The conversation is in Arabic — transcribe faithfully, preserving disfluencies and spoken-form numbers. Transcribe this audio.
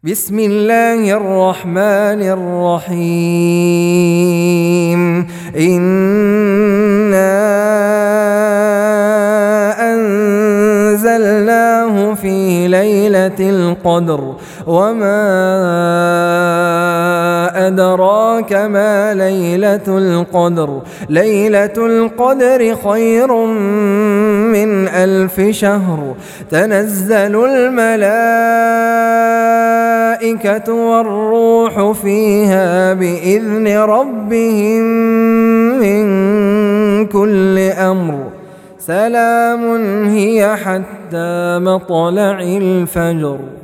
بسم الله الرحمن الرحيم إنا أنزلناه في ليلة القدر وما أدراك ما ليلة القدر ليلة القدر خير من ألف شهر تنزل الملائكة والروح فيها بإذن ربهم من كل أمر سلام هي حتى مطلع الفجر.